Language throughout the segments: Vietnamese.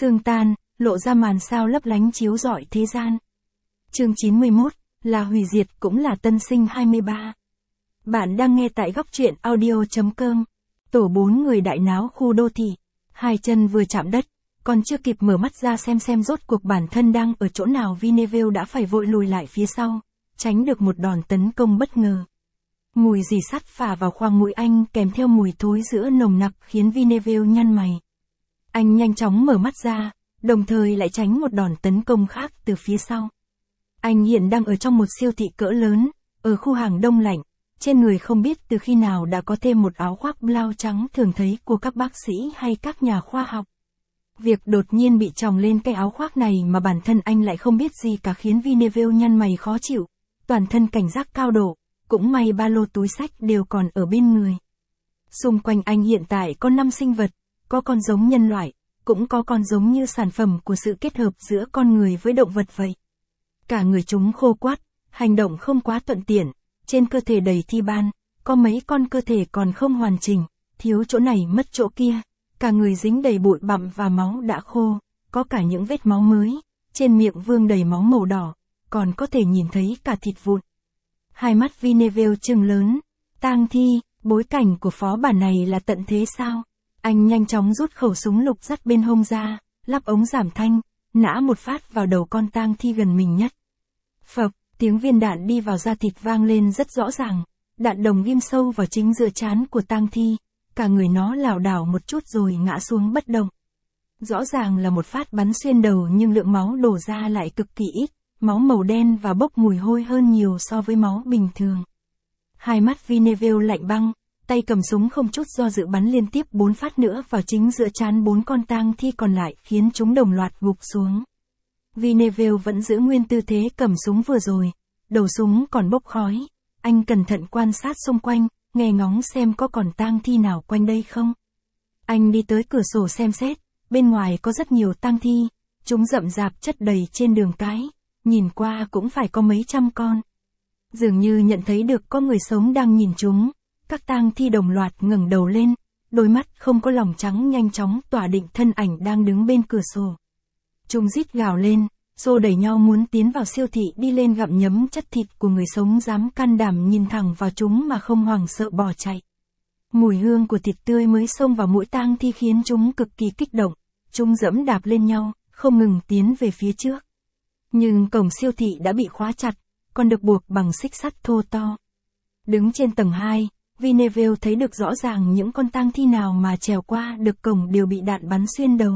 Sương tan, lộ ra màn sao lấp lánh chiếu rọi thế gian. Chương 91, là hủy diệt cũng là tân sinh 23. Bạn đang nghe tại góc truyện audio.com. Tổ 4 người đại náo khu đô thị. Hai chân vừa chạm đất, còn chưa kịp mở mắt ra xem rốt cuộc bản thân đang ở chỗ nào, Vineville đã phải vội lùi lại phía sau, tránh được một đòn tấn công bất ngờ. Mùi rỉ sắt phả vào khoang mũi anh kèm theo mùi thối rữa nồng nặc khiến Vineville nhăn mày. Anh nhanh chóng mở mắt ra, đồng thời lại tránh một đòn tấn công khác từ phía sau. Anh hiện đang ở trong một siêu thị cỡ lớn, ở khu hàng đông lạnh, trên người không biết từ khi nào đã có thêm một áo khoác blau trắng thường thấy của các bác sĩ hay các nhà khoa học. Việc đột nhiên bị tròng lên cái áo khoác này mà bản thân anh lại không biết gì cả khiến Vineville nhăn mày khó chịu, toàn thân cảnh giác cao độ, cũng may ba lô túi xách đều còn ở bên người. Xung quanh anh hiện tại có 5 sinh vật, có con giống nhân loại, cũng có con giống như sản phẩm của sự kết hợp giữa con người với động vật vậy. Cả người chúng khô quắt, hành động không quá thuận tiện, trên cơ thể đầy thi ban, có mấy con cơ thể còn không hoàn chỉnh, thiếu chỗ này mất chỗ kia, cả người dính đầy bụi bặm và máu đã khô, có cả những vết máu mới, trên miệng vương đầy máu màu đỏ, còn có thể nhìn thấy cả thịt vụn. Hai mắt Vineville trừng lớn, tang thi, bối cảnh của phó bản này là tận thế sao? Anh nhanh chóng rút khẩu súng lục dắt bên hông ra, lắp ống giảm thanh, nã một phát vào đầu con tang thi gần mình nhất. Phập, tiếng viên đạn đi vào da thịt vang lên rất rõ ràng, đạn đồng ghim sâu vào chính giữa trán của tang thi, cả người nó lảo đảo một chút rồi ngã xuống bất động. Rõ ràng là một phát bắn xuyên đầu nhưng lượng máu đổ ra lại cực kỳ ít, máu màu đen và bốc mùi hôi hơn nhiều so với máu bình thường. Hai mắt Vineville lạnh băng, tay cầm súng không chút do dự bắn liên tiếp 4 phát nữa vào chính giữa trán 4 con tang thi còn lại khiến chúng đồng loạt gục xuống. Vineville vẫn giữ nguyên tư thế cầm súng vừa rồi, đầu súng còn bốc khói, anh cẩn thận quan sát xung quanh, nghe ngóng xem có còn tang thi nào quanh đây không. Anh đi tới cửa sổ xem xét, bên ngoài có rất nhiều tang thi, chúng rậm rạp chất đầy trên đường cái, nhìn qua cũng phải có mấy trăm con. Dường như nhận thấy được có người sống đang nhìn chúng, các tang thi đồng loạt ngẩng đầu lên, đôi mắt không có lòng trắng nhanh chóng tỏa định thân ảnh đang đứng bên cửa sổ. Chúng rít gào lên, xô đẩy nhau muốn tiến vào siêu thị đi lên gặm nhấm chất thịt của người sống dám can đảm nhìn thẳng vào chúng mà không hoảng sợ bỏ chạy. Mùi hương của thịt tươi mới xông vào mũi tang thi khiến chúng cực kỳ kích động, chúng giẫm đạp lên nhau, không ngừng tiến về phía trước. Nhưng cổng siêu thị đã bị khóa chặt, còn được buộc bằng xích sắt thô to. Đứng trên tầng 2, Vineville thấy được rõ ràng những con tang thi nào mà trèo qua được cổng đều bị đạn bắn xuyên đầu.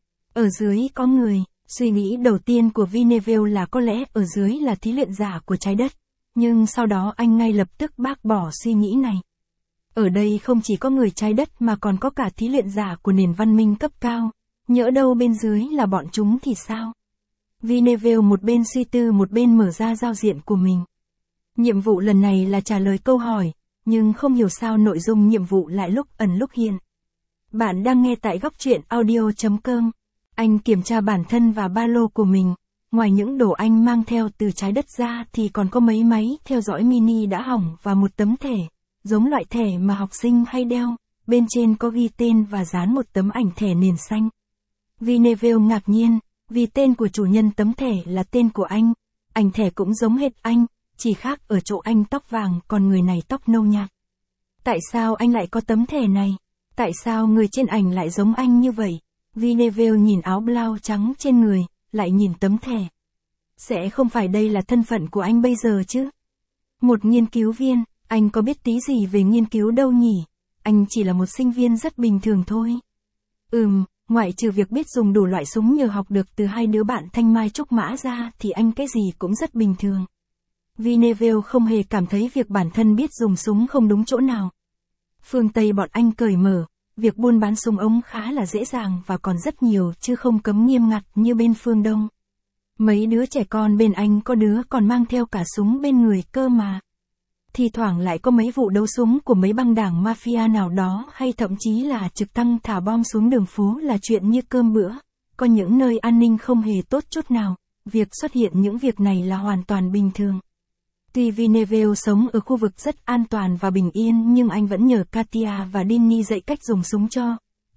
Ở dưới có người, suy nghĩ đầu tiên của Vineville là có lẽ ở dưới là thí luyện giả của trái đất, nhưng sau đó anh ngay lập tức bác bỏ suy nghĩ này. Ở đây không chỉ có người trái đất mà còn có cả thí luyện giả của nền văn minh cấp cao, nhỡ đâu bên dưới là bọn chúng thì sao? Vineville một bên suy tư một bên mở ra giao diện của mình. Nhiệm vụ lần này là trả lời câu hỏi, nhưng không hiểu sao nội dung nhiệm vụ lại lúc ẩn lúc hiện. Bạn đang nghe tại góc truyện audio.com. Anh kiểm tra bản thân và ba lô của mình, ngoài những đồ anh mang theo từ trái đất ra thì còn có mấy máy theo dõi mini đã hỏng và một tấm thẻ, giống loại thẻ mà học sinh hay đeo, bên trên có ghi tên và dán một tấm ảnh thẻ nền xanh. Vineville ngạc nhiên, vì tên của chủ nhân tấm thẻ là tên của anh, ảnh thẻ cũng giống hệt anh, chỉ khác ở chỗ anh tóc vàng còn người này tóc nâu nhạt. Tại sao anh lại có tấm thẻ này? Tại sao người trên ảnh lại giống anh như vậy? Vineville nhìn áo blau trắng trên người, lại nhìn tấm thẻ. Sẽ không phải đây là thân phận của anh bây giờ chứ? Một nghiên cứu viên, anh có biết tí gì về nghiên cứu đâu nhỉ? Anh chỉ là một sinh viên rất bình thường thôi. Ngoại trừ việc biết dùng đủ loại súng nhờ học được từ hai đứa bạn Thanh Mai Trúc Mã ra thì anh cái gì cũng rất bình thường. Vineville không hề cảm thấy việc bản thân biết dùng súng không đúng chỗ nào. Phương Tây bọn anh cởi mở, việc buôn bán súng ống khá là dễ dàng và còn rất nhiều chứ không cấm nghiêm ngặt như bên phương Đông. Mấy đứa trẻ con bên anh có đứa còn mang theo cả súng bên người cơ mà. Thì thoảng lại có mấy vụ đấu súng của mấy băng đảng mafia nào đó hay thậm chí là trực thăng thả bom xuống đường phố là chuyện như cơm bữa. Có những nơi an ninh không hề tốt chút nào, việc xuất hiện những việc này là hoàn toàn bình thường. Tuy Vineville sống ở khu vực rất an toàn và bình yên nhưng anh vẫn nhờ Katia và Dinny dạy cách dùng súng cho.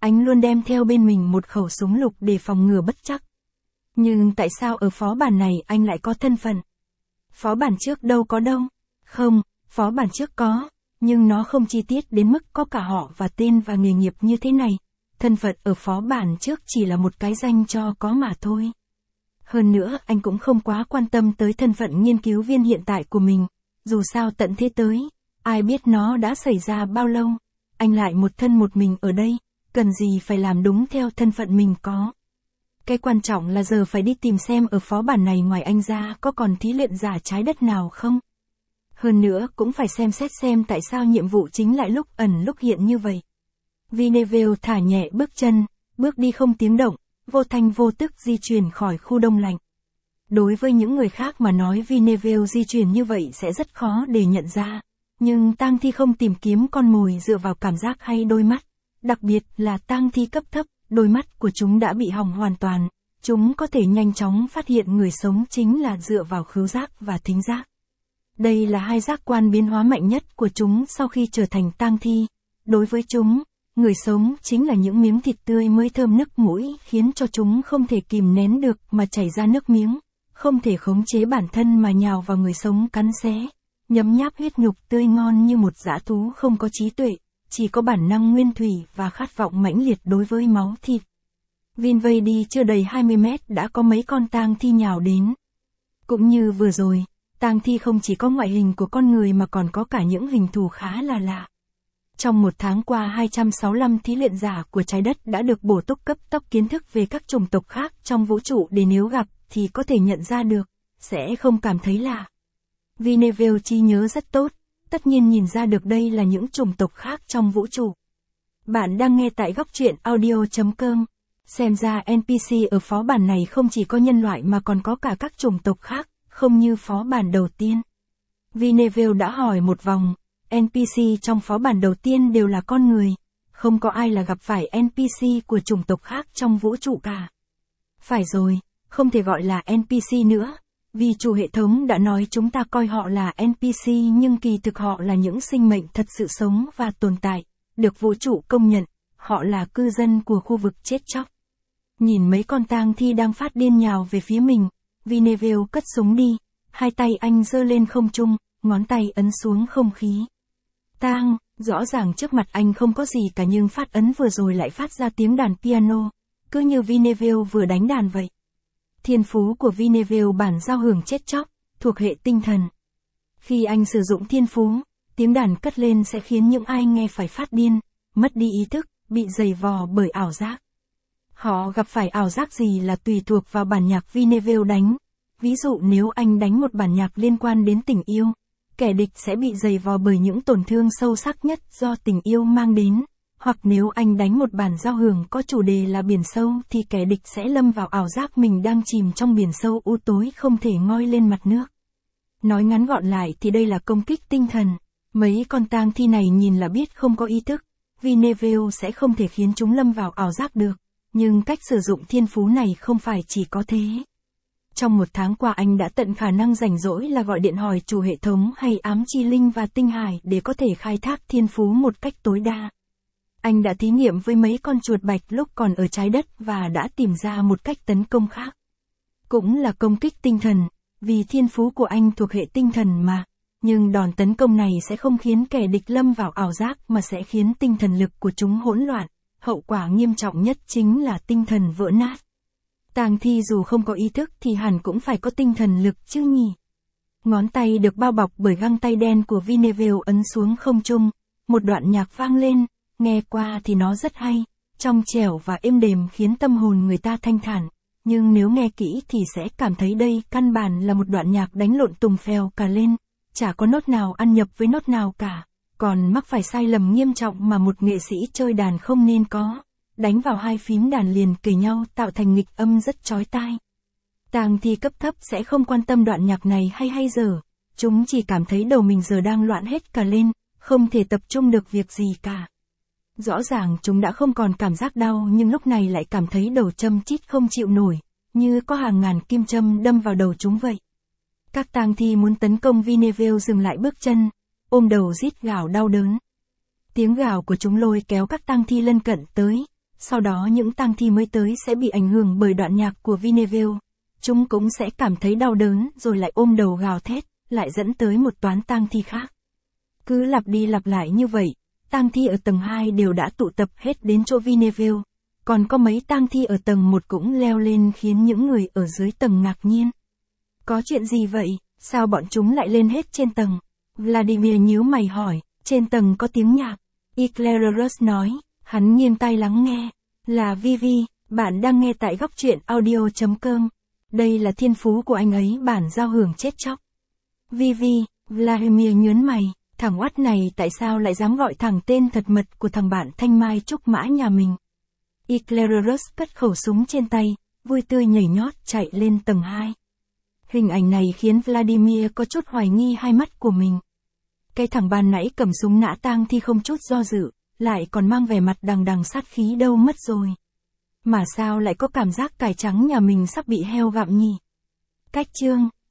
anh luôn đem theo bên mình một khẩu súng lục để phòng ngừa bất trắc. Nhưng tại sao ở phó bản này anh lại có thân phận? Phó bản trước đâu có đâu. Không, phó bản trước có, nhưng nó không chi tiết đến mức có cả họ và tên và nghề nghiệp như thế này. Thân phận ở phó bản trước chỉ là một cái danh cho có mà thôi. Hơn nữa anh cũng không quá quan tâm tới thân phận nghiên cứu viên hiện tại của mình. Dù sao tận thế tới, ai biết nó đã xảy ra bao lâu. Anh lại một thân một mình ở đây, cần gì phải làm đúng theo thân phận mình có. Cái quan trọng là giờ phải đi tìm xem ở phó bản này ngoài anh ra có còn thí luyện giả trái đất nào không. Hơn nữa cũng phải xem xét xem tại sao nhiệm vụ chính lại lúc ẩn lúc hiện như vậy. Vineville thả nhẹ bước chân, bước đi không tiếng động, vô thanh vô tức di chuyển khỏi khu đông lạnh. Đối với những người khác mà nói Vineville di chuyển như vậy sẽ rất khó để nhận ra. Nhưng tang thi không tìm kiếm con mồi dựa vào cảm giác hay đôi mắt. Đặc biệt là tang thi cấp thấp, đôi mắt của chúng đã bị hỏng hoàn toàn. Chúng có thể nhanh chóng phát hiện người sống chính là dựa vào khứu giác và thính giác. Đây là hai giác quan biến hóa mạnh nhất của chúng sau khi trở thành tang thi. Đối với chúng, người sống chính là những miếng thịt tươi mới thơm nức mũi khiến cho chúng không thể kìm nén được mà chảy ra nước miếng, không thể khống chế bản thân mà nhào vào người sống cắn xé, nhấm nháp huyết nhục tươi ngon như một dã thú không có trí tuệ, chỉ có bản năng nguyên thủy và khát vọng mãnh liệt đối với máu thịt. Vin vây đi chưa đầy 20 mét đã có mấy con tang thi nhào đến. Cũng như vừa rồi, tang thi không chỉ có ngoại hình của con người mà còn có cả những hình thù khá là lạ. Trong một tháng qua 265 thí luyện giả của trái đất đã được bổ túc cấp tốc kiến thức về các chủng tộc khác trong vũ trụ để nếu gặp thì có thể nhận ra được, sẽ không cảm thấy lạ. Vineville trí nhớ rất tốt, tất nhiên nhìn ra được đây là những chủng tộc khác trong vũ trụ. Bạn đang nghe tại góc truyện audio.com. Xem ra NPC ở phó bản này không chỉ có nhân loại mà còn có cả các chủng tộc khác, không như phó bản đầu tiên. Vineville đã hỏi một vòng, NPC trong phó bản đầu tiên đều là con người, không có ai là gặp phải NPC của chủng tộc khác trong vũ trụ cả. Phải rồi, không thể gọi là NPC nữa, vì chủ hệ thống đã nói chúng ta coi họ là NPC nhưng kỳ thực họ là những sinh mệnh thật sự sống và tồn tại, được vũ trụ công nhận, họ là cư dân của khu vực chết chóc. Nhìn mấy con tang thi đang phát điên nhào về phía mình, Vineville cất súng đi, hai tay anh giơ lên không trung, ngón tay ấn xuống không khí. Tang, rõ ràng trước mặt anh không có gì cả nhưng phát ấn vừa rồi lại phát ra tiếng đàn piano, cứ như Vineville vừa đánh đàn vậy. Thiên phú của Vineville bản giao hưởng chết chóc, thuộc hệ tinh thần. Khi anh sử dụng thiên phú, tiếng đàn cất lên sẽ khiến những ai nghe phải phát điên, mất đi ý thức, bị dày vò bởi ảo giác. Họ gặp phải ảo giác gì là tùy thuộc vào bản nhạc Vineville đánh. Ví dụ nếu anh đánh một bản nhạc liên quan đến tình yêu, kẻ địch sẽ bị dày vò bởi những tổn thương sâu sắc nhất do tình yêu mang đến. Hoặc nếu anh đánh một bản giao hưởng có chủ đề là biển sâu thì kẻ địch sẽ lâm vào ảo giác mình đang chìm trong biển sâu u tối không thể ngoi lên mặt nước. Nói ngắn gọn lại thì đây là công kích tinh thần. Mấy con tang thi này nhìn là biết không có ý thức. Vineville sẽ không thể khiến chúng lâm vào ảo giác được. Nhưng cách sử dụng thiên phú này không phải chỉ có thế. Trong một tháng qua anh đã tận khả năng rảnh rỗi là gọi điện hỏi chủ hệ thống hay ám chi linh và tinh hải để có thể khai thác thiên phú một cách tối đa. Anh đã thí nghiệm với mấy con chuột bạch lúc còn ở trái đất và đã tìm ra một cách tấn công khác. Cũng là công kích tinh thần, vì thiên phú của anh thuộc hệ tinh thần mà. Nhưng đòn tấn công này sẽ không khiến kẻ địch lâm vào ảo giác mà sẽ khiến tinh thần lực của chúng hỗn loạn. Hậu quả nghiêm trọng nhất chính là tinh thần vỡ nát. Tang thi dù không có ý thức thì hẳn cũng phải có tinh thần lực chứ nhỉ. Ngón tay được bao bọc bởi găng tay đen của Vineville ấn xuống không trung, một đoạn nhạc vang lên, nghe qua thì nó rất hay, trong trẻo và êm đềm khiến tâm hồn người ta thanh thản, nhưng nếu nghe kỹ thì sẽ cảm thấy đây căn bản là một đoạn nhạc đánh lộn tùng phèo cả lên, chả có nốt nào ăn nhập với nốt nào cả, còn mắc phải sai lầm nghiêm trọng mà một nghệ sĩ chơi đàn không nên có. Đánh vào hai phím đàn liền kề nhau tạo thành nghịch âm rất chói tai. Tang thi cấp thấp sẽ không quan tâm đoạn nhạc này hay dở, chúng chỉ cảm thấy đầu mình giờ đang loạn hết cả lên, không thể tập trung được việc gì cả. Rõ ràng chúng đã không còn cảm giác đau nhưng lúc này lại cảm thấy đầu châm chít không chịu nổi, như có hàng ngàn kim châm đâm vào đầu chúng vậy. Các tang thi muốn tấn công Vineville dừng lại bước chân, ôm đầu rít gào đau đớn. Tiếng gào của chúng lôi kéo các tang thi lân cận tới. sau đó những tang thi mới tới sẽ bị ảnh hưởng bởi đoạn nhạc của Vineville. Chúng cũng sẽ cảm thấy đau đớn rồi lại ôm đầu gào thét, lại dẫn tới một toán tang thi khác. Cứ lặp đi lặp lại như vậy, tang thi ở tầng 2 đều đã tụ tập hết đến chỗ Vineville. Còn có mấy tang thi ở tầng 1 cũng leo lên khiến những người ở dưới tầng ngạc nhiên. Có chuyện gì vậy, sao bọn chúng lại lên hết trên tầng? Vladimir nhíu mày hỏi, trên tầng có tiếng nhạc. Eclairus nói, hắn nghiêng tai lắng nghe. Là Vivi, bạn đang nghe tại góc truyện audio.com. Đây là thiên phú của anh ấy, bản giao hưởng chết chóc. Vivi, Vladimir nhớn mày, thằng oắt này tại sao lại dám gọi thẳng tên thật mật của thằng bạn thanh mai trúc mã nhà mình. Eclairus cất khẩu súng trên tay, vui tươi nhảy nhót chạy lên tầng 2. Hình ảnh này khiến Vladimir có chút hoài nghi hai mắt của mình. Cái thằng ban nãy cầm súng nã tang thi không chút do dự, lại còn mang vẻ mặt đằng đằng sát khí đâu mất rồi. Mà sao lại có cảm giác cải trắng nhà mình sắp bị heo gặm nhỉ? Cách chương,